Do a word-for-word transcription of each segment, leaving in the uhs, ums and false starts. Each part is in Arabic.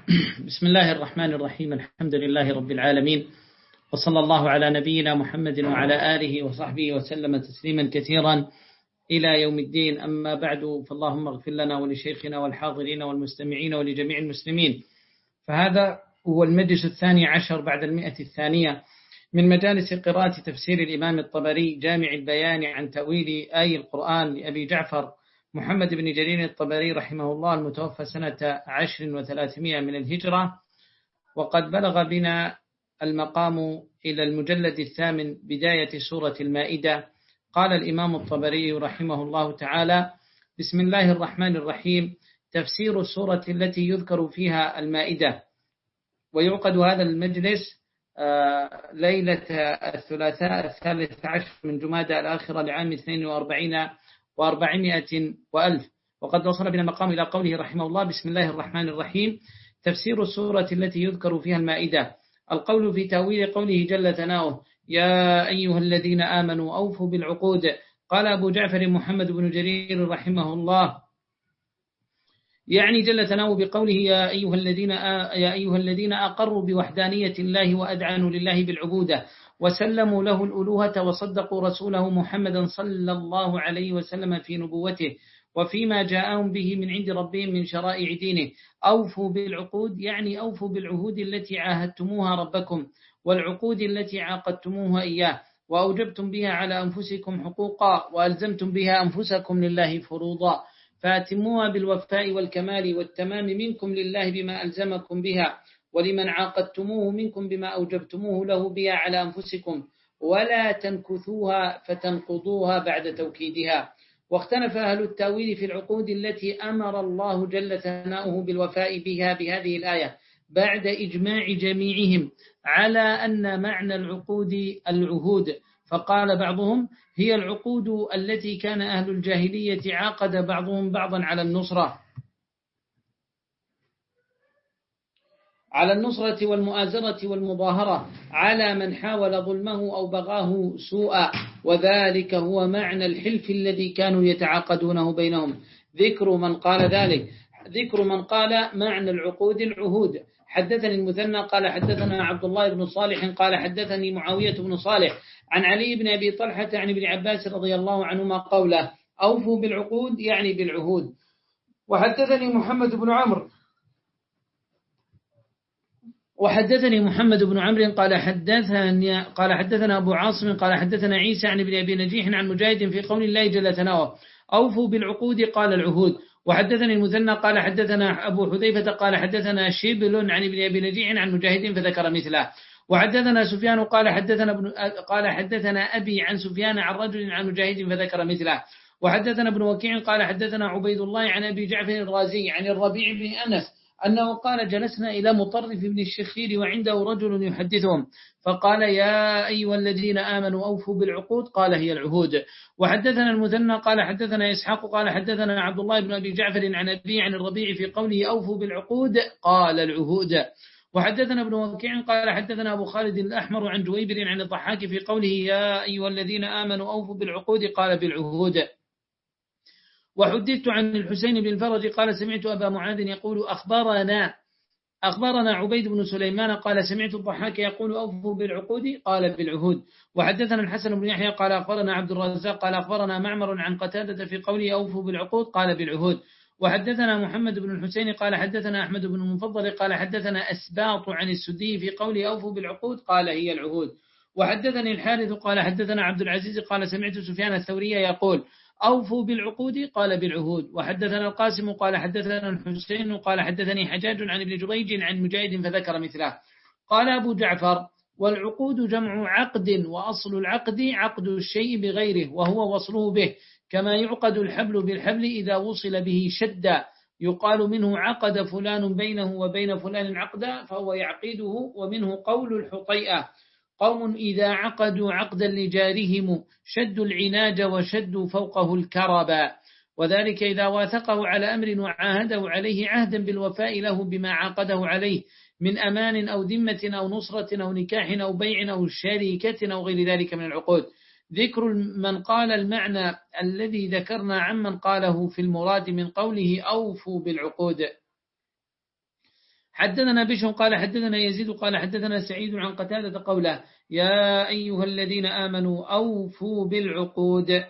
بسم الله الرحمن الرحيم. الحمد لله رب العالمين، وصلى الله على نبينا محمد وعلى آله وصحبه وسلم تسليما كثيرا إلى يوم الدين. أما بعد، فاللهم اغفر لنا ولشيخنا والحاضرين والمستمعين ولجميع المسلمين. فهذا هو المجلس الثاني عشر بعد المئة الثانية من مجالس قراءة تفسير الإمام الطبري جامع البيان عن تأويل آي القرآن لأبي جعفر محمد بن جرير الطبري رحمه الله، المتوفى سنة عشر وثلاثمائة من الهجرة. وقد بلغ بنا المقام إلى المجلد الثامن بداية سورة المائدة. قال الإمام الطبري رحمه الله تعالى: بسم الله الرحمن الرحيم. تفسير السورة التي يذكر فيها المائدة. ويعقد هذا المجلس ليلة الثلاثاء الثالث عشر من جمادى الآخرة لعام اثنين وأربعين وأربعمائة وألف. وقد وصل بنا المقام إلى قوله رحمه الله: بسم الله الرحمن الرحيم. تفسير السورة التي يذكر فيها المائدة. القول في تأويل قوله جل ثناؤه: يا أيها الذين آمنوا أوفوا بالعقود. قال أبو جعفر محمد بن جرير رحمه الله: يعني جل ثناؤه بقوله يا أيها الذين يا أيها الذين أقروا بوحدانية الله وأدعنوا لله بالعبودة وسلموا له الألوهة وصدقوا رسوله محمدا صلى الله عليه وسلم في نبوته وفيما جاءهم به من عند ربهم من شرائع دينه. أوفوا بالعقود يعني أوفوا بالعهود التي عاهدتموها ربكم والعقود التي عاقدتموها إياه وأوجبتم بها على أنفسكم حقوقا وألزمتم بها أنفسكم لله فروضا، فأتموها بالوفاء والكمال والتمام منكم لله بما ألزمكم بها، ولمن عاقدتموه منكم بما أوجبتموه له بها على أنفسكم، ولا تنكثوها فتنقضوها بعد توكيدها. واختلف أهل التأويل في العقود التي أمر الله جل ثناؤه بالوفاء بها بهذه الآية بعد إجماع جميعهم على أن معنى العقود العهود. فقال بعضهم: هي العقود التي كان أهل الجاهلية عاقد بعضهم بعضا على النصرة على النصرة والمؤازرة والمظاهرة على من حاول ظلمه أو بغاه سوءا، وذلك هو معنى الحلف الذي كانوا يتعاقدونه بينهم. ذكر من قال ذلك ذكر من قال معنى العقود العهود. حدثني المثنى قال حدثنا عبد الله بن صالح قال حدثني معاوية بن صالح عن علي بن أبي طلحة عن ابن عباس رضي الله عنهما قوله: أوفوا بالعقود يعني بالعهود. وحدثني محمد بن عمرو وحدثني محمد بن عمرو قال حدثنا قال حدثنا أبو عاصم قال حدثنا عيسى عن ابن أبي نجيح عن مجاهد في قول الله جل ثناؤه: أوفوا بالعقود قال العهود. وحدثني المثنى قال حدثنا أبو حذيفة قال حدثنا شبل عن ابن أبي نجيح عن مجاهد فذكر مثله. وحدثنا سفيان قال حدثنا ابن قال حدثنا أبي عن سفيان عن رجل عن مجاهد فذكر مثله. وحدثنا ابن وكيع قال حدثنا عبيد الله عن أبي جعفر الرازي عن الربيع بن أنس أنه قال: جلسنا إلى مطرف بن الشخير وعنده رجل يحدثهم فقال: يا أيها الذين آمنوا أوفوا بالعقود. قال: هي العهود. وحدثنا المثنى قال حدثنا إسحاق قال حدثنا عبد الله بن أبي جعفر عن أبي عن الربيع في قوله أوفوا بالعقود قال العهود. وحدثنا ابن وكيع قال حدثنا أبو خالد الأحمر عن جويبر عن الضحاك في قوله يا أيها الذين آمنوا أوفوا بالعقود قال بالعهود. وحدثت عن الحسين بن الفرج قال سمعت أبا معاذ يقول أخبرنا أخبرنا عبيد بن سليمان قال سمعت الضحاك يقول أوفوا بالعقود قال بالعهود. وحدثنا الحسن بن يحيى قال أخبرنا عبد الرزاق قال أخبرنا معمر عن قتادة في قوله أوفوا بالعقود قال بالعهود. وحدثنا محمد بن الحسين قال حدثنا أحمد بن المفضل قال حدثنا أسباط عن السدي في قوله أوفوا بالعقود قال هي العهود. وحدثني الحارث قال حدثنا عبد العزيز قال سمعت سفيان الثوري يقول أوفوا بالعقود قال بالعهود. وحدثنا القاسم قال حدثنا الحسين قال حدثني حجاج عن ابن جريج عن مجاهد فذكر مثله. قال أبو جعفر: والعقود جمع عقد، وأصل العقد عقد الشيء بغيره وهو وصله به، كما يعقد الحبل بالحبل إذا وصل به شدا، يقال منه عقد فلان بينه وبين فلان عقدا فهو يعقده. ومنه قول الحطيئة: قوم إذا عقدوا عقدا لجارهم شدوا العناج وشدوا فوقه الكربا، وذلك إذا واثقه على أمر وعاهده عليه عهدا بالوفاء له بما عاقده عليه من أمان أو ذمة أو نصرة أو نكاح أو بيع أو شركة أو غير ذلك من العقود. ذكر من قال المعنى الذي ذكرنا عمن قاله في المراد من قوله أوفوا بالعقود. حدثنا بشر قال حدثنا يزيد قال حدثنا سعيد عن قتادة قوله يا أيها الذين آمنوا أوفوا بالعقود.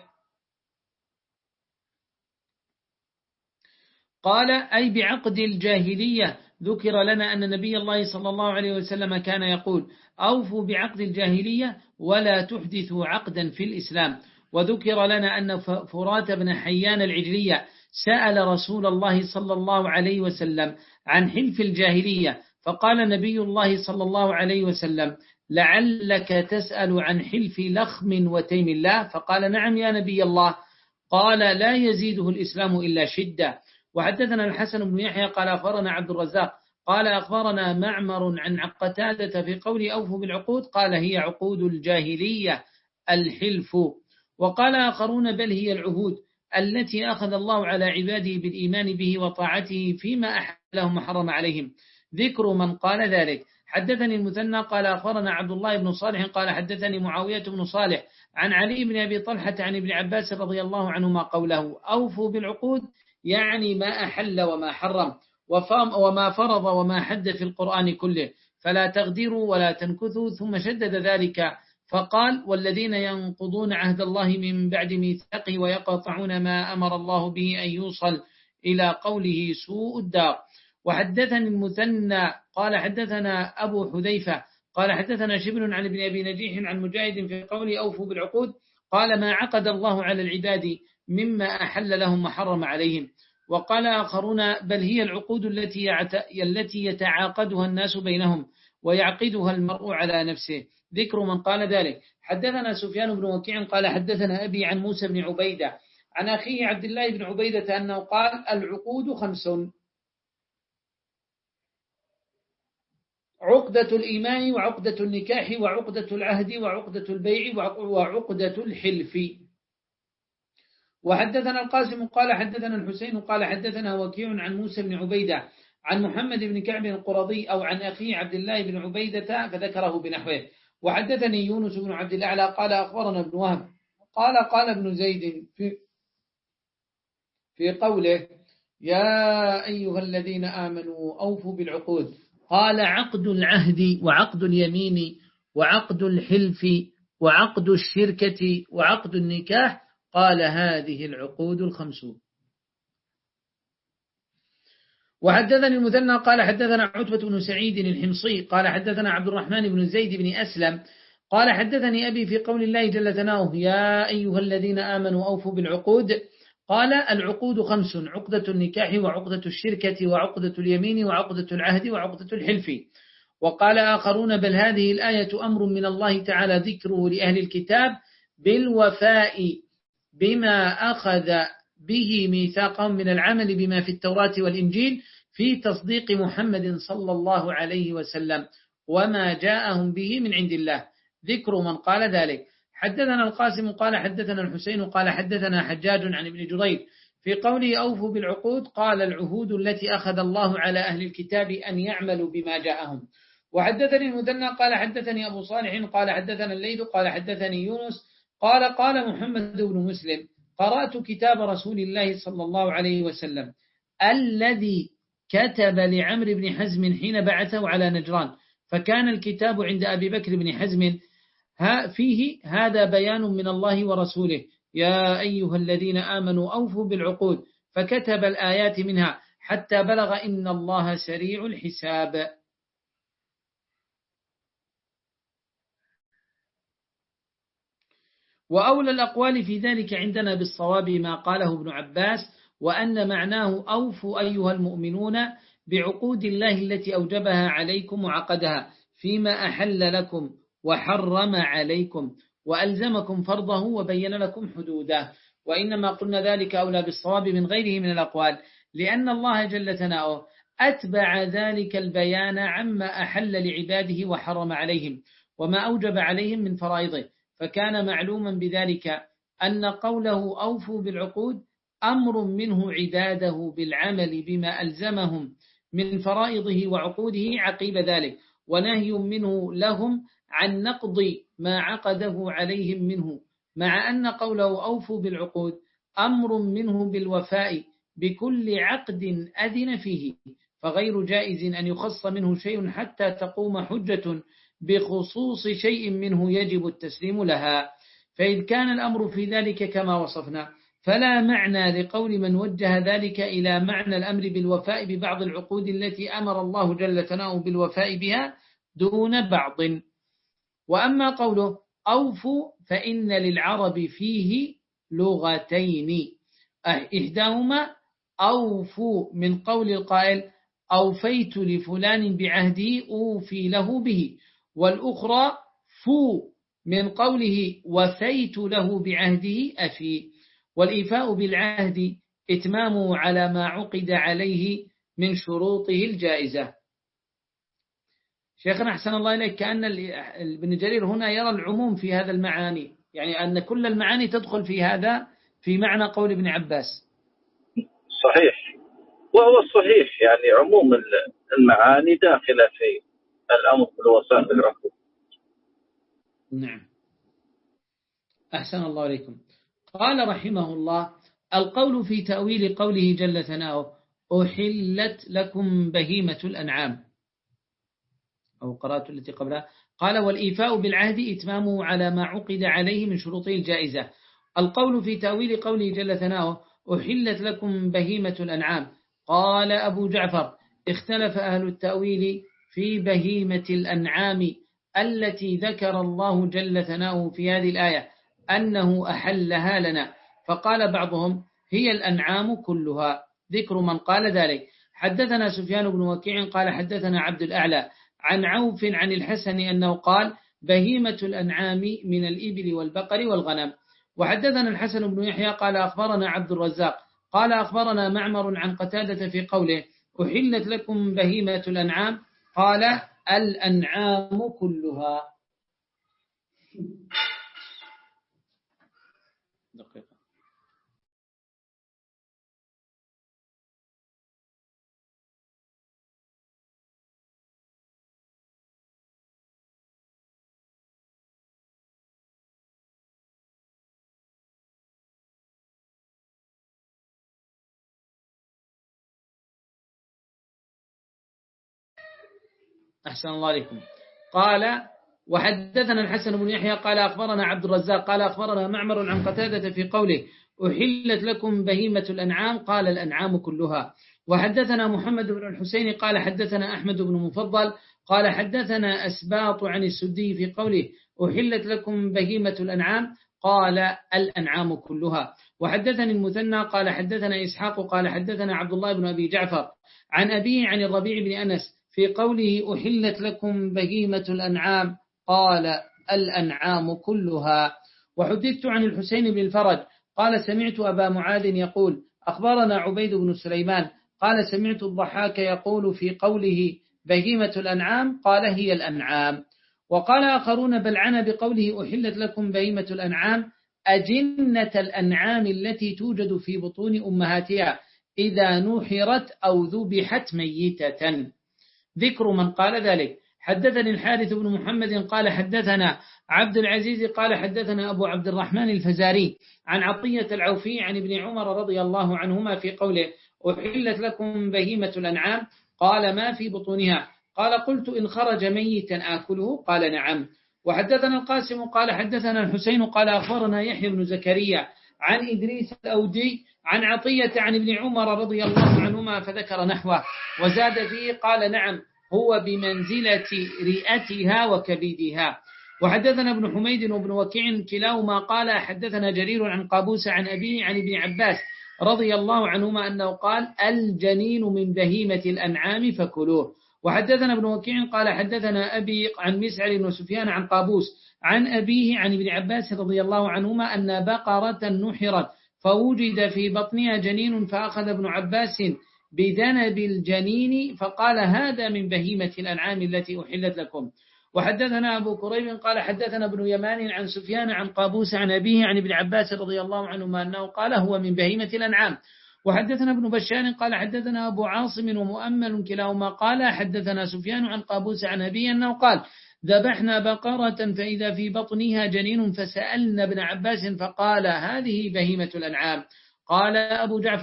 قال أي بعقد الجاهلية. ذكر لنا أن نبي الله صلى الله عليه وسلم كان يقول أوفوا بعقد الجاهلية ولا تحدثوا عقدا في الإسلام. وذكر لنا أن فرات بن حيان العجلية سأل رسول الله صلى الله عليه وسلم عن حلف الجاهلية، فقال نبي الله صلى الله عليه وسلم لعلك تسأل عن حلف لخم وتيم الله، فقال نعم يا نبي الله. قال لا يزيده الإسلام إلا شدة. وحدثنا الحسن بن يحيى قال أخبرنا عبد الرزاق قال أخبرنا معمر عن قتادة في قول أوفوا بالعقود قال هي عقود الجاهلية الحلف. وقال آخرون بل هي العهود التي أخذ الله على عباده بالإيمان به وطاعته فيما أحلهم وحرم عليهم. ذكر من قال ذلك. حدثني المثنى قال أخبرنا عبد الله بن صالح قال حدثني معاوية بن صالح عن علي بن أبي طلحة عن ابن عباس رضي الله عنهما قوله أوفوا بالعقود يعني ما أحل وما حرم وما فرض وما حد في القرآن كله، فلا تغدروا ولا تنكثوا. ثم شدد ذلك فقال والذين ينقضون عهد الله من بعد ميثاقه ويقطعون ما أمر الله به أن يوصل إلى قوله سوء الدار. وحدثني المثنى قال حدثنا أبو حذيفة قال حدثنا شبل عن ابن أبي نجيح عن مجاهد في قوله أوفوا بالعقود قال ما عقد الله على العباد مما أحل لهم وحرم عليهم. وقال آخرون بل هي العقود التي التي يتعاقدها الناس بينهم ويعقدها المرء على نفسه. ذكر من قال ذلك. حدثنا سفيان بن وكيع قال حدثنا أبي عن موسى بن عبيدة عن أخيه عبد الله بن عبيدة أنه قال العقود خمس: عقدة الإيمان وعقدة النكاح وعقدة العهد وعقدة البيع وعقدة الحلف. وحدثنا القاسم قال حدثنا الحسين قال حدثنا وكيع عن موسى بن عبيدة عن محمد بن كعب القرظي أو عن أخيه عبد الله بن عبيدة فذكره بنحوه. وحدثني يونس بن عبد الأعلى قال أخبرنا ابن وهب قال قال ابن زيد في, في قوله يا أيها الذين آمنوا أوفوا بالعقود قال عقد العهد وعقد اليمين وعقد الحلف وعقد الشركة وعقد النكاح قال هذه العقود الخمسون. وحدثني المثنى قال حدثنا عتبة بن سعيد الحمصي قال حدثنا عبد الرحمن بن زيد بن أسلم قال حدثني أبي في قول الله جل ثناؤه يا أيها الذين آمنوا أوفوا بالعقود قال العقود خمس: عقدة النكاح وعقدة الشركة وعقدة اليمين وعقدة العهد وعقدة الحلف. وقال آخرون بل هذه الآية أمر من الله تعالى ذكره لأهل الكتاب بالوفاء بما أخذ به ميثاقهم من العمل بما في التوراة والإنجيل في تصديق محمد صلى الله عليه وسلم وما جاءهم به من عند الله. ذكر من قال ذلك. حدثنا القاسم قال حدثنا الحسين قال حدثنا حجاج عن ابن جريج في قوله أوفوا بالعقود قال العهود التي أخذ الله على أهل الكتاب أن يعملوا بما جاءهم. وحدثني المثنى قال حدثني أبو صالح قال حدثنا الليث قال حدثني يونس قال قال محمد بن مسلم قرأت كتاب رسول الله صلى الله عليه وسلم الذي كتب لعمرو بن حزم حين بعثه على نجران، فكان الكتاب عند أبي بكر بن حزم فيه هذا بيان من الله ورسوله يا أيها الذين آمنوا أوفوا بالعقود، فكتب الآيات منها حتى بلغ إن الله سريع الحساب. وأولى الأقوال في ذلك عندنا بالصواب ما قاله ابن عباس وأن معناه أوفوا أيها المؤمنون بعقود الله التي أوجبها عليكم وعقدها فيما أحل لكم وحرم عليكم وألزمكم فرضه وبين لكم حدوده. وإنما قلنا ذلك أولى بالصواب من غيره من الأقوال لأن الله جل ثناؤه أتبع ذلك البيان عما أحل لعباده وحرم عليهم وما أوجب عليهم من فرائضه، فكان معلوما بذلك أن قوله أوفوا بالعقود أمر منه عباده بالعمل بما ألزمهم من فرائضه وعقوده عقيب ذلك، ونهي منه لهم عن نقض ما عقده عليهم منه، مع أن قوله أوفوا بالعقود أمر منه بالوفاء بكل عقد أذن فيه، فغير جائز أن يخص منه شيء حتى تقوم حجة بخصوص شيء منه يجب التسليم لها. فإذ كان الأمر في ذلك كما وصفنا فلا معنى لقول من وجه ذلك إلى معنى الأمر بالوفاء ببعض العقود التي أمر الله جل ثناؤه بالوفاء بها دون بعض. وأما قوله أوفوا فإن للعرب فيه لغتين، إحداهما أوفوا من قول القائل أوفيت لفلان بعهده أوفي له به، والأخرى فو من قوله وفيت له بعهده أفي. والإيفاء بالعهد إتمامه على ما عقد عليه من شروطه الجائزة. شيخنا أحسن الله إليك، كأن ابن جرير هنا يرى العموم في هذا المعاني، يعني أن كل المعاني تدخل في هذا في معنى قول ابن عباس. صحيح، وهو الصحيح، يعني عموم المعاني داخلة في الأمر بالوفاء بالعقود. نعم، أحسن الله عليكم. قال رحمه الله القول في تأويل قوله جل ثناؤه أحلت لكم بهيمة الأنعام، أو قرأت التي قبلها، قال والإيفاء بالعهد إتمامه على ما عقد عليه من شروطه الجائزة. القول في تأويل قوله جل ثناؤه أحلت لكم بهيمة الأنعام، قال أبو جعفر اختلف أهل التأويل في بهيمة الأنعام التي ذكر الله جل ثناؤه في هذه الآية أنه أحلها لنا، فقال بعضهم هي الأنعام كلها، ذكر من قال ذلك. حدثنا سفيان بن وكيع قال حدثنا عبد الأعلى عن عوف عن الحسن أنه قال بهيمة الأنعام من الإبل والبقر والغنم. وحدثنا الحسن بن يحيى قال أخبرنا عبد الرزاق قال أخبرنا معمر عن قتادة في قوله أحلت لكم بهيمة الأنعام قال الأنعام كلها. دقيقة. أحسن الله عليكم. قال وحدثنا الحسن بن يحيى قال أخبرنا عبد الرزاق قال أخبرنا معمر عن قتادة في قوله أحلت لكم بهيمة الأنعام قال الأنعام كلها. وحدثنا محمد بن الحسين قال حدثنا أحمد بن مفضل قال حدثنا أسباط عن السدي في قوله أحلت لكم بهيمة الأنعام قال الأنعام كلها. وحدثني المثنى قال حدثنا إسحاق قال حدثنا عبد الله بن أبي جعفر عن أبيه عن الربيع بن أنس في قوله أحلت لكم بهيمة الأنعام قال الأنعام كلها. وحدثت عن الحسين بن الفرج قال سمعت أبا معاذ يقول أخبرنا عبيد بن سليمان قال سمعت الضحاك يقول في قوله بهيمة الأنعام قال هي الأنعام. وقال آخرون بل عنا بقوله أحلت لكم بهيمة الأنعام أجنة الأنعام التي توجد في بطون أمهاتها إذا نحرت أو ذبحت ميتة، ذكر من قال ذلك. حدثني الحارث بن محمد قال حدثنا عبد العزيز قال حدثنا أبو عبد الرحمن الفزاري عن عطية العوفي عن ابن عمر رضي الله عنهما في قوله أحلت لكم بهيمة الأنعام قال ما في بطونها قال قلت إن خرج ميتا آكله قال نعم. وحدثنا القاسم قال حدثنا الحسين قال أخبرنا يحيى بن زكريا عن إدريس الأودي عن عطية عن ابن عمر رضي الله عنهما فذكر نحوه وزاد فيه قال نعم هو بمنزلة رئتها وكبدها. وحدثنا ابن حميد وابن وكيع كلاهما قال حدثنا جرير عن قابوس عن أبيه عن ابن عباس رضي الله عنهما أنه قال الجنين من بهيمة الأنعام فكلوه. وحدثنا ابن وكيع قال حدثنا أبي عن مسعر وسفيان عن قابوس عن أبيه عن ابن عباس رضي الله عنهما أن بقرة نحرت فوجد في بطنها جنين فأخذ ابن عباس بذنب الجنين فقال هذا من بهيمة الأنعام التي أحلت لكم. وحدثنا أبو كريب قال حدثنا ابن يمان عن سفيان عن قابوس عن أبيه عن ابن عباس رضي الله عنهما أنه قال هو من بهيمة الأنعام. وحدثنا ابن بشار قال حدثنا أبو عاصم ومؤمل كلاهما قال حدثنا سفيان عن قابوس عن أبيه أنه قال ذبحنا بقرة فإذا في بطنها جنين فسألنا ابن عباس فقال هذه بهيمة الأنعام. قال أبو جعفر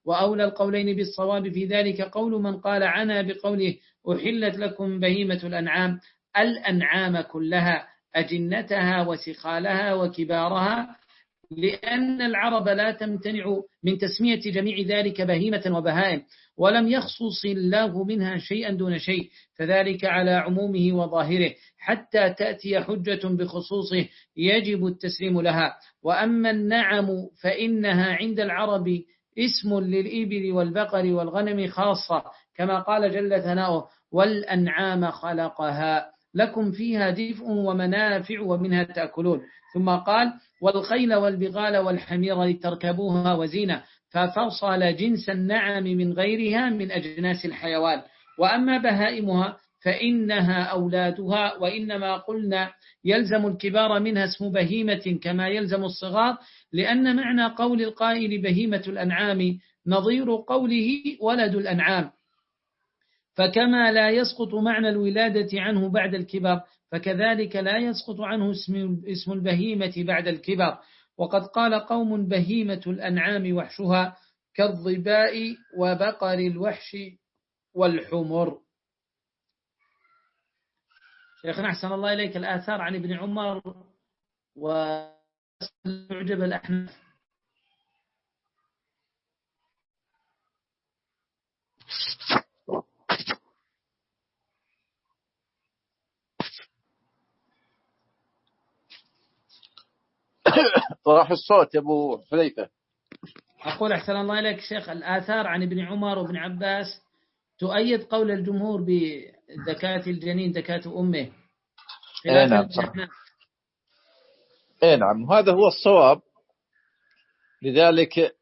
وأولى القولين بالصواب في ذلك قول من قال عنا بقوله أحلت لكم بهيمة الأنعام الأنعام كلها أجنتها وسخالها وكبارها، لأن العرب لا تمتنع من تسمية جميع ذلك بهيمة وبهائم، ولم يخصص الله منها شيئا دون شيء، فذلك على عمومه وظاهره حتى تأتي حجة بخصوصه يجب التسليم لها. وأما النعم فإنها عند العرب اسم للإبل والبقر والغنم خاصة، كما قال جل ثناؤه والأنعام خلقها لكم فيها دفء ومنافع ومنها تأكلون. ثم قال والخيل والبغال والحمير لتركبوها وزينة، ففصل جنس النعم من غيرها من أجناس الحيوان. وأما بهائمها فإنها أولادها، وإنما قلنا يلزم الكبار منها اسم بهيمة كما يلزم الصغار، لأن معنى قول القائل بهيمة الأنعام نظير قوله ولد الأنعام، فكما لا يسقط معنى الولادة عنه بعد الكبر فكذلك لا يسقط عنه اسم البهيمة بعد الكبر. وقد قال قوم بهيمة الأنعام وحشها كالظباء وبقر الوحش والحمر. شيخنا أحسن الله إليك، الآثار عن ابن عمر ومعجب الأحناف. راح الصوت يا أبو حذيفة. أقول أحسن الله إليك شيخ، الآثار عن ابن عمر وابن عباس تؤيد قول الجمهور بزكاة الجنين زكاة أمه اي نعم اي نعم هذا هو الصواب. لذلك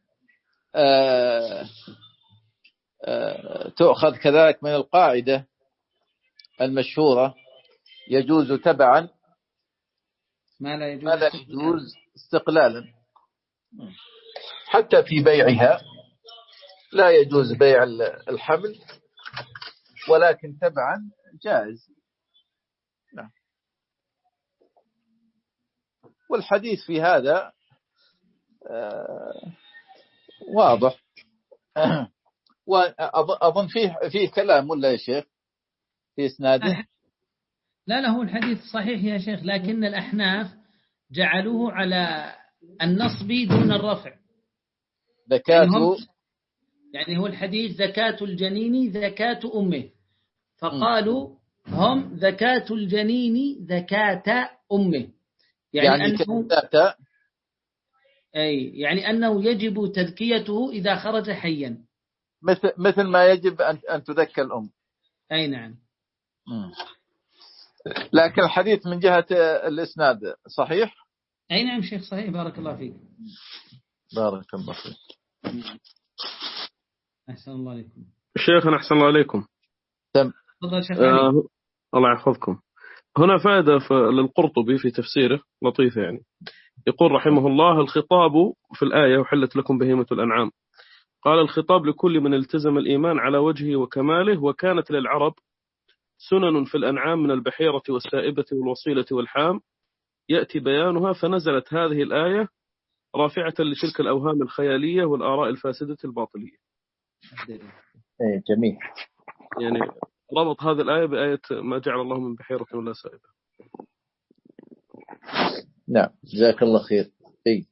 آه آه تؤخذ كذلك من القاعدة المشهورة يجوز تبعا ما لا يجوز, ما لا يجوز استقلالا. حتى في بيعها لا يجوز بيع الحمل، ولكن تبعا جائز. نعم. والحديث في هذا واضح. وأظن فيه فيه كلام ولا يا شيخ في إسناده؟ لا له الحديث صحيح يا شيخ، لكن الأحناف جعلوه على النصب دون الرفع. زكاة يعني هو الحديث زكاة الجنين زكاة أمه، فقالوا هم زكاة الجنين زكاة أمه، يعني, يعني أنه أي يعني أنه يجب تذكيته إذا خرج حيا، مثل مثل ما يجب أن أن تذكى الأم. أي نعم. م. لكن الحديث من جهة الإسناد صحيح؟ أي نعم شيخ صحيح، بارك الله فيك. بارك الله فيك. أحسن الله عليكم شيخنا. أحسن الله عليكم. تم. تفضل شيخ. آه الله يحفظكم. هنا فائدة للقرطبي في تفسيره لطيفة، يعني يقول رحمه الله الخطاب في الآية وحلت لكم بهيمة الأنعام، قال الخطاب لكل من التزم الإيمان على وجهه وكماله، وكانت للعرب سنن في الأنعام من البحيرة والسائبة والوصيلة والحام يأتي بيانها، فنزلت هذه الآية رافعة لتلك الأوهام الخيالية والآراء الفاسدة الباطلية. إيه جميل. يعني ربط هذه الآية بآية ما جعل الله من بحيرة ولا سائبة. نعم جزاك الله خير. إيه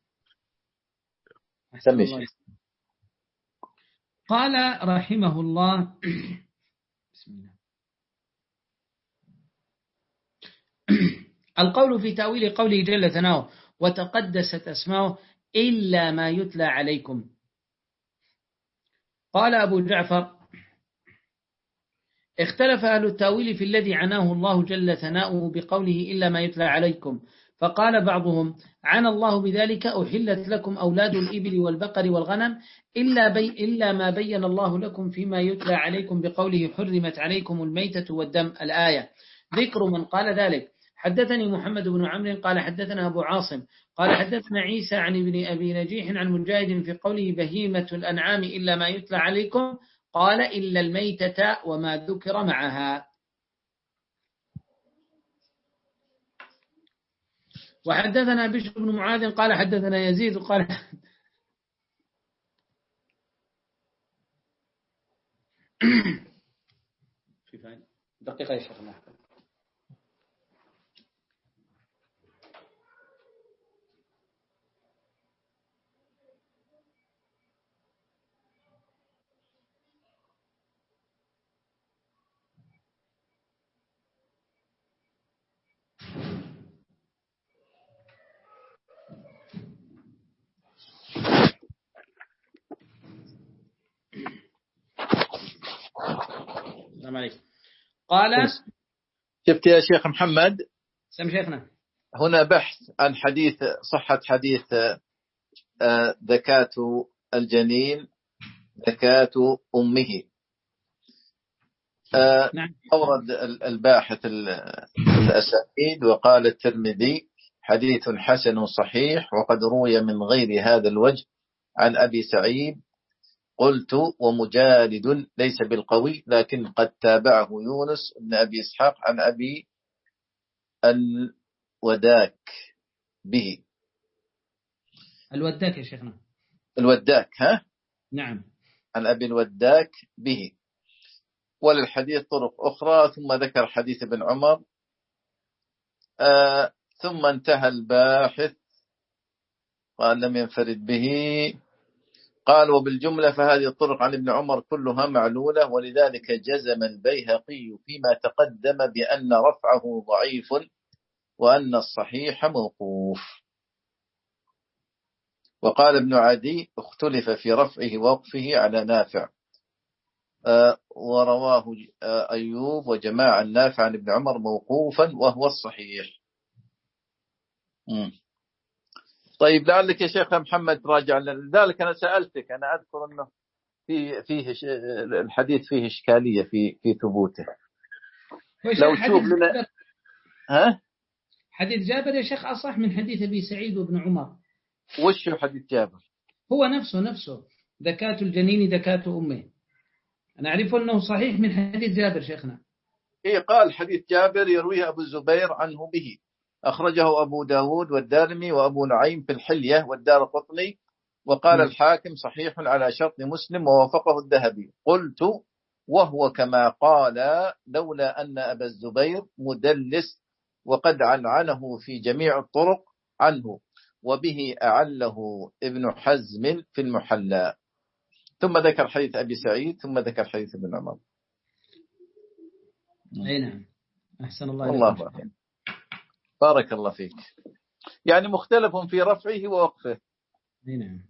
الله. قال رحمه الله بسم الله. القول في تأويل قوله جل ثناؤه وتقدست أسماؤه إلا ما يتلى عليكم. قال أبو جعفر اختلف أهل التأويل في الذي عناه الله جل ثناؤه بقوله إلا ما يتلى عليكم، فقال بعضهم عنى الله بذلك أحلت لكم أولاد الإبل والبقر والغنم إلا, بي إلا ما بين الله لكم فيما يتلى عليكم بقوله حرمت عليكم الميتة والدم الآية. ذكر من قال ذلك. حدثني محمد بن عمرو قال حدثنا أبو عاصم قال حدثنا عيسى عن ابن أبي نجيح عن مجاهد في قوله بهيمة الأنعام إلا ما يتلى عليكم قال إلا الميتة وما ذكر معها. وحدثنا بشر بن معاذ قال حدثنا يزيد قال في فائدة دقيقة يا شيخ. السلام عليكم. قال شفت يا شيخ محمد؟ سم شيخنا. هنا بحث عن حديث صحة حديث ذكاة الجنين ذكاة أمه. نعم. أورد الباحث الأسانيد وقال الترمذي حديث حسن صحيح وقد روي من غير هذا الوجه عن أبي سعيد. قلت ومجالد ليس بالقوي لكن قد تابعه يونس بن أبي إسحاق عن أبي الوداك به. الوداك يا شيخنا. الوداك ها؟ نعم. عن أبي الوداك به. وللحديث طرق أخرى. ثم ذكر حديث ابن عمر. آه ثم انتهى الباحث قال لم ينفرد به. قال وبالجملة فهذه الطرق عن ابن عمر كلها معلولة ولذلك جزم البيهقي فيما تقدم بأن رفعه ضعيف وأن الصحيح موقوف. وقال ابن عدي اختلف في رفعه ووقفه على نافع. آه ورواه آه أيوب وجماعة النافع عن ابن عمر موقوفا وهو الصحيح. م. طيب لعلك يا شيخ محمد راجع لذلك. أنا سألتك أنا أذكر أنه فيه فيه الحديث فيه إشكالية في في ثبوته. لو تشوف لنا ها حديث جابر يا شيخ أصح من حديث أبي سعيد وابن عمر. وش حديث جابر؟ هو نفسه نفسه ذكاة الجنين ذكاة أمه. أنا أعرف أنه صحيح من حديث جابر شيخنا. إيه قال حديث جابر يرويه أبو الزبير عنه به. أخرجه أبو داود والدارمي وأبو نعيم في الحلية والدار قطني. وقال الحاكم صحيح على شرط مسلم ووافقه الذهبي. قلت وهو كما قال لولا أن أبا الزبير مدلس وقد عنعنه في جميع الطرق عنه وبه أعله ابن حزم في المحلى. ثم ذكر حديث أبي سعيد ثم ذكر حديث ابن عمر. أي نعم. أحسن الله والله أعلم. بارك الله فيك. يعني مختلف في رفعه ووقفه. أي نعم.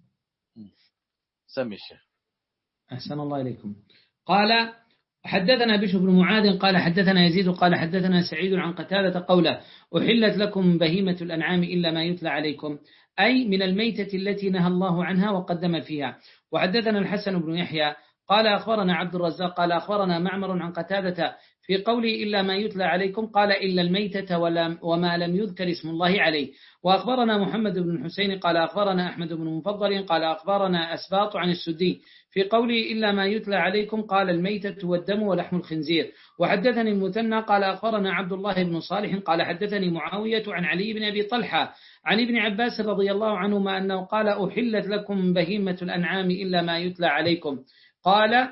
سمي الشيخ. أحسن الله إليكم. قال حدثنا بشر بن معاذ قال حدثنا يزيد قال حدثنا سعيد عن قتادة قوله أحلت لكم بهيمة الأنعام إلا ما يتلى عليكم أي من الميتة التي نهى الله عنها وقدم فيها. وحدثنا الحسن بن يحيى قال أخبرنا عبد الرزاق قال أخبرنا معمر عن قتادة في قوله إلا ما يتلى عليكم قال إلا الميتة وما لم يذكر اسم الله عليه. وأخبرنا محمد بن الحسين قال أخبرنا أحمد بن مفضل قال أخبرنا أسباط عن السدي في قوله إلا ما يتلى عليكم قال الميتة والدم ولحم الخنزير. وحدثني المثنى قال أخبرنا عبد الله بن صالح قال حدثني معاوية عن علي بن أبي طلحة عن ابن عباس رضي الله عنهما أنه قال أحلت لكم بهيمة الأنعام إلا ما يتلى عليكم قال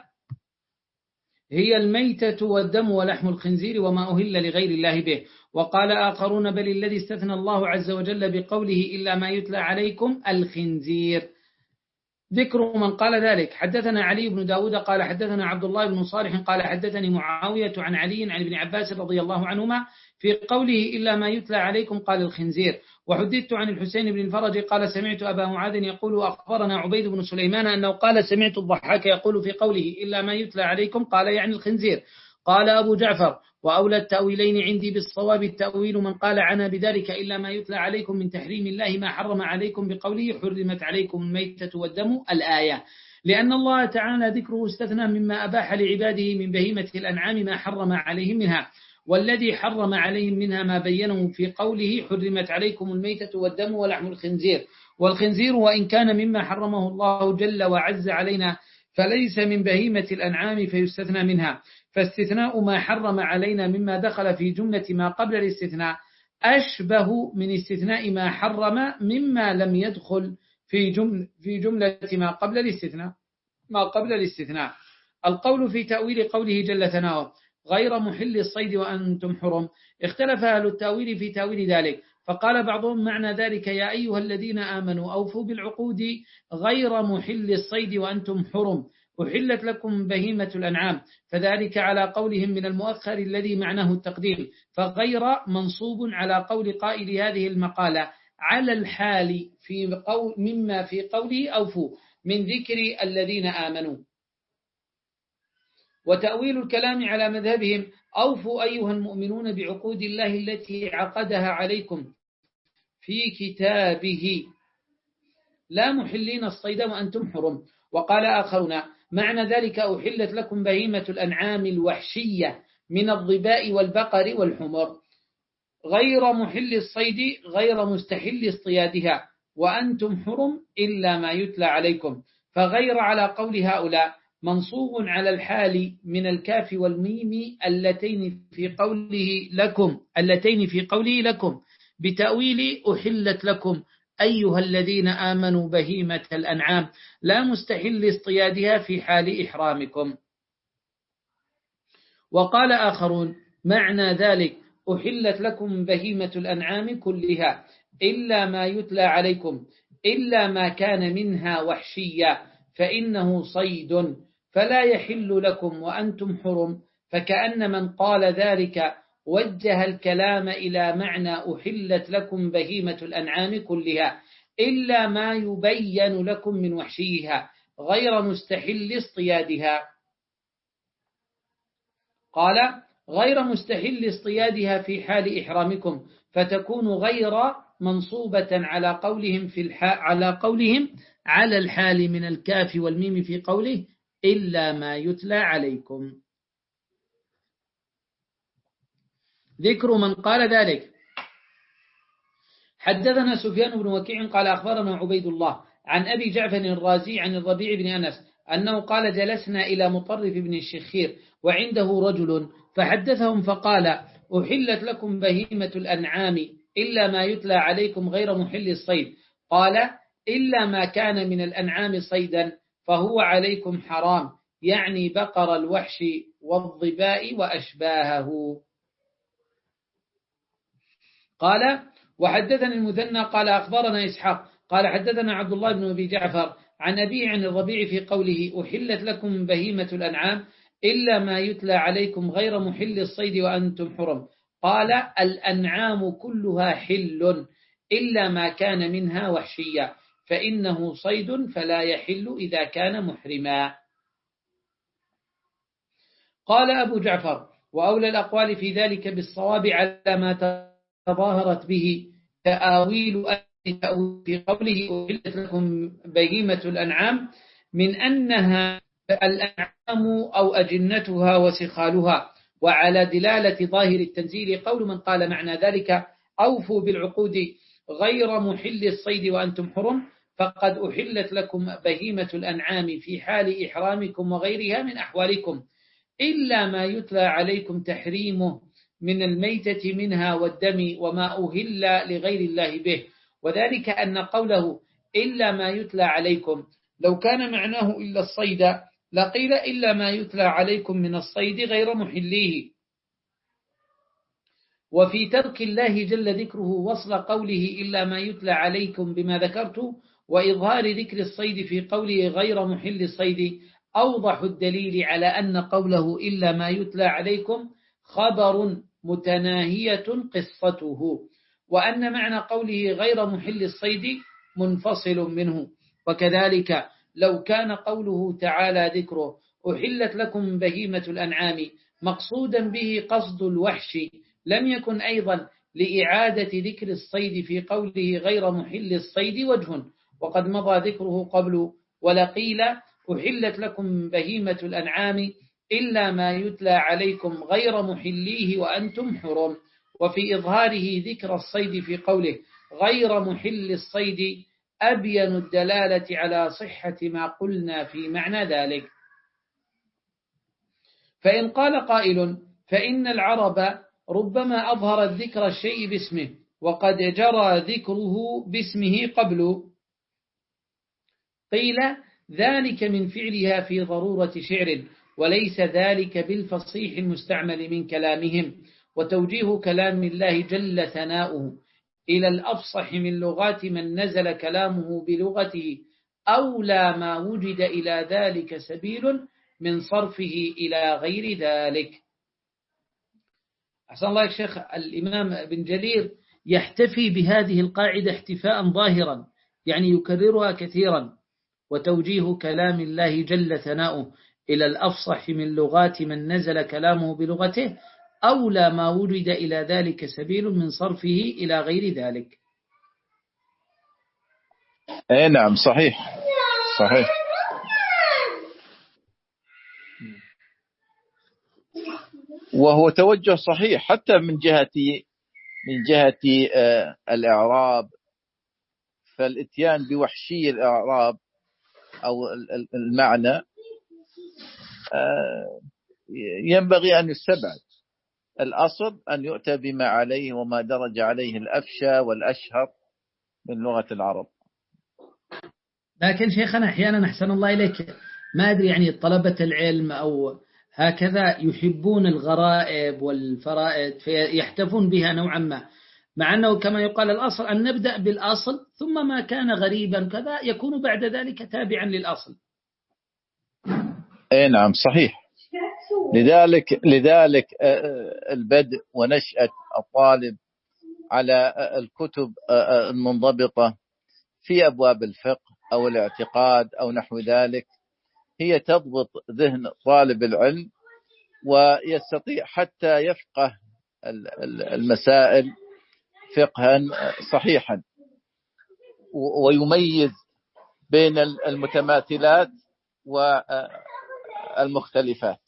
هي الميتة والدم ولحم الخنزير وما أهل لغير الله به. وقال آخرون بل الذي استثنى الله عز وجل بقوله إلا ما يتلى عليكم الخنزير. ذكر من قال ذلك. حدثنا علي بن داود قال حدثنا عبد الله بن صالح قال حدثني معاوية عن علي عن ابن عباس رضي الله عنهما في قوله إلا ما يتلى عليكم قال الخنزير. وحدثت عن الحسين بن الفرج قال سمعت أبا معاذ يقول أخبرنا عبيد بن سليمان أنه قال سمعت الضحاك يقول في قوله إلا ما يتلى عليكم قال يعني الخنزير. قال أبو جعفر وأولى التأويلين عندي بالصواب التأويل من قال عنا بذلك إلا ما يتلى عليكم من تحريم الله ما حرم عليكم بقوله حرمت عليكم الميتة والدم الآية لأن الله تعالى ذكره استثنى مما أباح لعباده من بهيمة الأنعام ما حرم عليهم منها والذي حرم عليهم منها ما بينه في قوله حرمت عليكم الميتة والدم ولحم الخنزير. والخنزير وإن كان مما حرمه الله جل وعز علينا فليس من بهيمة الأنعام فيستثنى منها. فاستثناء ما حرم علينا مما دخل في جملة ما قبل الاستثناء أشبه من استثناء ما حرم مما لم يدخل في جملة, في جملة ما قبل الاستثناء ما قبل الاستثناء القول في تأويل قوله جل ثناؤه غير محل الصيد وأنتم حرم، اختلف أهل التأويل في تأويل ذلك، فقال بعضهم معنى ذلك يا أيها الذين آمنوا أوفوا بالعقود غير محل الصيد وأنتم حرم أحلت لكم بهيمة الأنعام، فذلك على قولهم من المؤخر الذي معناه التقديم، فغير منصوب على قول قائل هذه المقالة على الحال في قول مما في قوله أوفوا من ذكر الذين آمنوا. وتأويل الكلام على مذهبهم أوفوا أيها المؤمنون بعقود الله التي عقدها عليكم في كتابه لا محلين الصيد وأنتم حرم. وقال آخرون معنى ذلك أحلت لكم بهيمة الأنعام الوحشية من الظباء والبقر والحمر غير محل الصيد غير مستحل اصطيادها وأنتم حرم إلا ما يتلى عليكم، فغير على قول هؤلاء منصوب على الحال من الكاف والميم اللتين في قوله لكم اللتين في قوله لكم بتأويل أحلت لكم أيها الذين آمنوا بهيمة الأنعام لا مستحل اصطيادها في حال إحرامكم. وقال آخرون معنى ذلك أحلت لكم بهيمة الأنعام كلها إلا ما يتلى عليكم إلا ما كان منها وحشيا فإنه صيد فلا يحل لكم وأنتم حرم، فكأن من قال ذلك وجه الكلام إلى معنى أحلت لكم بهيمة الأنعام كلها إلا ما يبين لكم من وحشيها غير مستحل اصطيادها. قال غير مستحل اصطيادها في حال إحرامكم، فتكون غير منصوبة على قولهم في الحال على قولهم على الحال من الكاف والميم في قوله إلا ما يتلى عليكم. ذكر من قال ذلك. حدثنا سفيان بن وكيع قال أخبرنا عبيد الله عن أبي جعفر الرازي عن الربيع بن أنس أنه قال جلسنا إلى مطرف بن الشخير وعنده رجل فحدثهم فقال أحلت لكم بهيمة الأنعام إلا ما يتلى عليكم غير محل الصيد، قال إلا ما كان من الأنعام صيدا فهو عليكم حرام، يعني بقر الوحش والظباء وأشباهه. قال وحدثنا المثنى قال أخبرنا إسحاق قال حدثنا عبد الله بن أبي جعفر عن أبي عن الربيع في قوله أحلت لكم بهيمة الأنعام إلا ما يتلى عليكم غير محل الصيد وأنتم حرم، قال الأنعام كلها حل إلا ما كان منها وحشية فإنه صيد فلا يحل إذا كان محرما. قال أبو جعفر وأولى الأقوال في ذلك بالصواب على ما تظاهرت به تأويل في قوله أحلت لكم بهيمة الأنعام من أنها الأنعام أو أجنتها وسخالها، وعلى دلالة ظاهر التنزيل قول من قال معنى ذلك أوفوا بالعقود غير محل الصيد وأنتم حرم، فقد أحلت لكم بهيمة الأنعام في حال إحرامكم وغيرها من أحوالكم إلا ما يتلى عليكم تحريمه من الميتة منها والدم وما أهل لغير الله به، وذلك أن قوله إلا ما يتلى عليكم لو كان معناه إلا الصيد لقيل إلا ما يتلى عليكم من الصيد غير محليه. وفي ترك الله جل ذكره وصل قوله إلا ما يتلى عليكم بما ذكرت وإظهار ذكر الصيد في قوله غير محل الصيد أوضح الدليل على أن قوله إلا ما يتلى عليكم خبر متناهية قصته، وأن معنى قوله غير محل الصيد منفصل منه. وكذلك لو كان قوله تعالى ذكره أحلت لكم بهيمة الأنعام مقصودا به قصد الوحش لم يكن أيضا لإعادة ذكر الصيد في قوله غير محل الصيد وجه، وقد مضى ذكره قبل. ولقيل أحلت لكم بهيمة الأنعام إلا ما يتلى عليكم غير محليه وأنتم حرم، وفي إظهاره ذكر الصيد في قوله غير محل الصيد أبين الدلالة على صحة ما قلنا في معنى ذلك. فإن قال قائل فإن العرب ربما أظهرت ذكر الشيء باسمه وقد جرى ذكره باسمه قبل، قيل ذلك من فعلها في ضرورة شعر، وليس ذلك بالفصيح المستعمل من كلامهم. وتوجيه كلام الله جل ثناؤه إلى الأفصح من لغات من نزل كلامه بلغته أولى ما وجد إلى ذلك سبيل من صرفه إلى غير ذلك. أحسن الله يا شيخ. الإمام بن جرير يحتفي بهذه القاعدة احتفاء ظاهرا، يعني يكررها كثيرا. وتوجيه كلام الله جل ثناؤه إلى الأفصح من لغات من نزل كلامه بلغته أولى ما وجد إلى ذلك سبيل من صرفه إلى غير ذلك. أي نعم صحيح صحيح. وهو توجه صحيح حتى من جهة من جهة الإعراب، فالإتيان بوحشي الإعراب أو المعنى ينبغي أن يستبعد. الأصل أن يؤتى بما عليه وما درج عليه الأفشى والأشهر من لغة العرب. لكن شيخنا أحيانا أحسن الله إليك ما أدري يعني طلبة العلم أو هكذا يحبون الغرائب والفرائد فيحتفون بها نوعا ما، مع أنه كما يقال الأصل أن نبدأ بالأصل ثم ما كان غريبا كذا يكون بعد ذلك تابعا للأصل. أي نعم صحيح. لذلك لذلك البدء ونشأة الطالب على الكتب المنضبطة في أبواب الفقه أو الاعتقاد أو نحو ذلك هي تضبط ذهن طالب العلم ويستطيع حتى يفقه المسائل فقها صحيحا ويميز بين المتماثلات والمختلفات.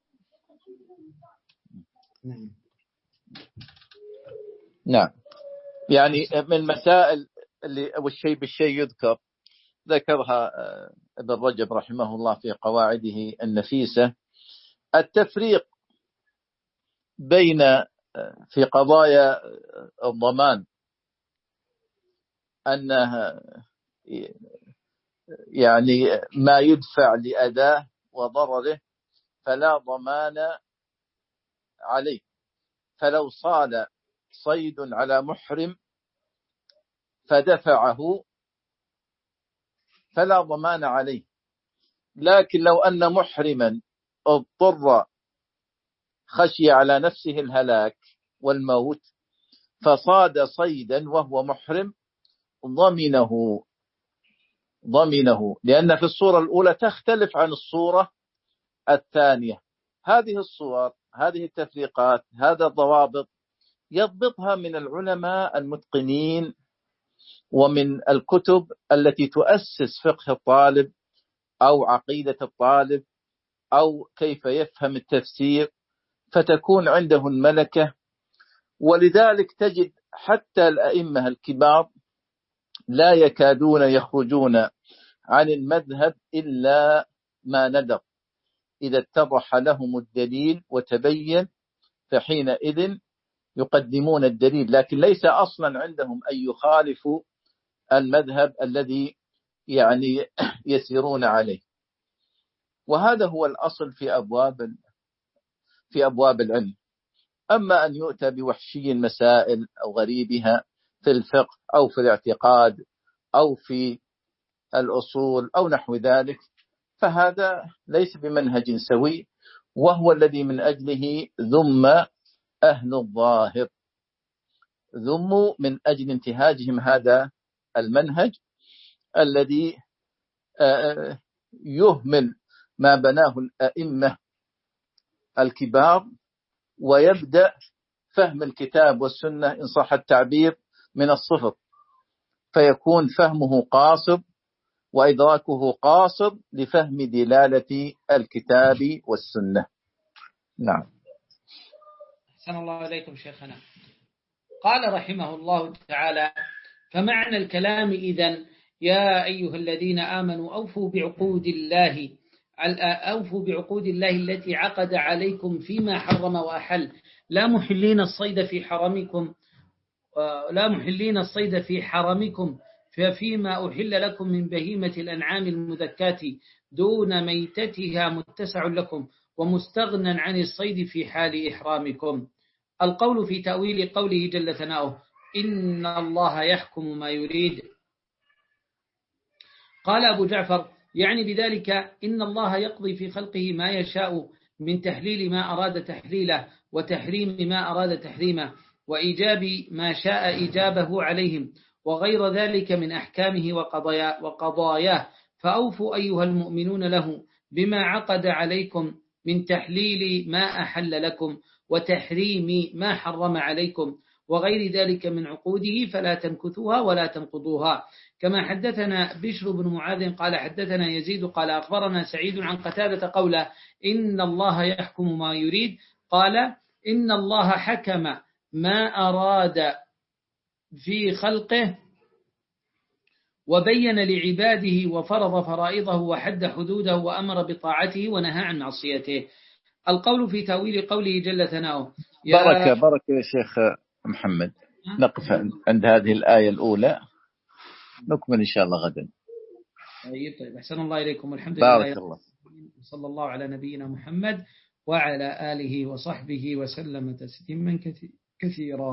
نعم. يعني من المسائل اللي والشيء بالشيء يذكر ذكرها ابن رجب رحمه الله في قواعده النفيسة، التفريق بين في قضايا الضمان أنها يعني ما يدفع لأذاه وضرره فلا ضمان عليه، فلو صال صيد على محرم فدفعه فلا ضمان عليه، لكن لو أن محرما اضطر خشي على نفسه الهلاك والموت فصاد صيدا وهو محرم ضمنه ضمنه لأن في الصورة الأولى تختلف عن الصورة الثانية. هذه الصور هذه التفريقات هذا الضوابط يضبطها من العلماء المتقنين ومن الكتب التي تؤسس فقه الطالب أو عقيدة الطالب أو كيف يفهم التفسير، فتكون عنده الملكة. ولذلك تجد حتى الأئمة الكبار لا يكادون يخرجون عن المذهب إلا ما ندر، إذا اتضح لهم الدليل وتبين فحينئذ يقدمون الدليل، لكن ليس أصلا عندهم أن يخالفوا المذهب الذي يعني يسيرون عليه. وهذا هو الأصل في أبواب في أبواب العلم. أما أن يؤتى بوحشي المسائل أو غريبها في الفقه أو في الاعتقاد أو في الأصول أو نحو ذلك فهذا ليس بمنهج سوي، وهو الذي من أجله ذم أهل الظاهر، ذموا من أجل انتهاجهم هذا المنهج الذي يهمل ما بناه الأئمة الكبار ويبدأ فهم الكتاب والسنة إن صح التعبير من الصفر، فيكون فهمه قاصر وإدراكه قاصر لفهم دلالة الكتاب والسنة. نعم. أحسن الله عليكم شيخنا. قال رحمه الله تعالى: فمعنى الكلام إذن يا أيها الذين آمنوا أوفوا بعقود الله أوفوا بعقود الله التي عقد عليكم فيما حرم وأحل، لا محلين الصيد في حرمكم لا محلين الصيد في حرمكم ففيما أحل لكم من بهيمة الأنعام المذكاة دون ميتتها متسع لكم، ومستغنى عن الصيد في حال إحرامكم. القول في تأويل قوله جل ثناؤه إن الله يحكم ما يريد. قال أبو جعفر يعني بذلك إن الله يقضي في خلقه ما يشاء من تحليل ما أراد تحليله وتحريم ما أراد تحريمه وإيجاب ما شاء إيجابه عليهم وغير ذلك من أحكامه وقضايا وقضاياه. فأوفوا أيها المؤمنون له بما عقد عليكم من تحليل ما أحل لكم وتحريم ما حرم عليكم وغير ذلك من عقوده فلا تنكثوها ولا تنقضوها. كما حدثنا بشر بن معاذ قال حدثنا يزيد قال أخبرنا سعيد عن قتادة قوله إن الله يحكم ما يريد. قال إن الله حكم ما أراد في خلقه وبين لعباده وفرض فرائضه وحد حدوده وأمر بطاعته ونهى عن معصيته. القول في تأويل قوله جل ثناؤه بركة بركة يا شيخ محمد. نقف عند هذه الآية الأولى، نكمل إن شاء الله غدا. طيب طيب أحسن الله إليكم والحمد بارك لله. الله. صلى الله على نبينا محمد وعلى آله وصحبه وسلم تسليما كثيرا.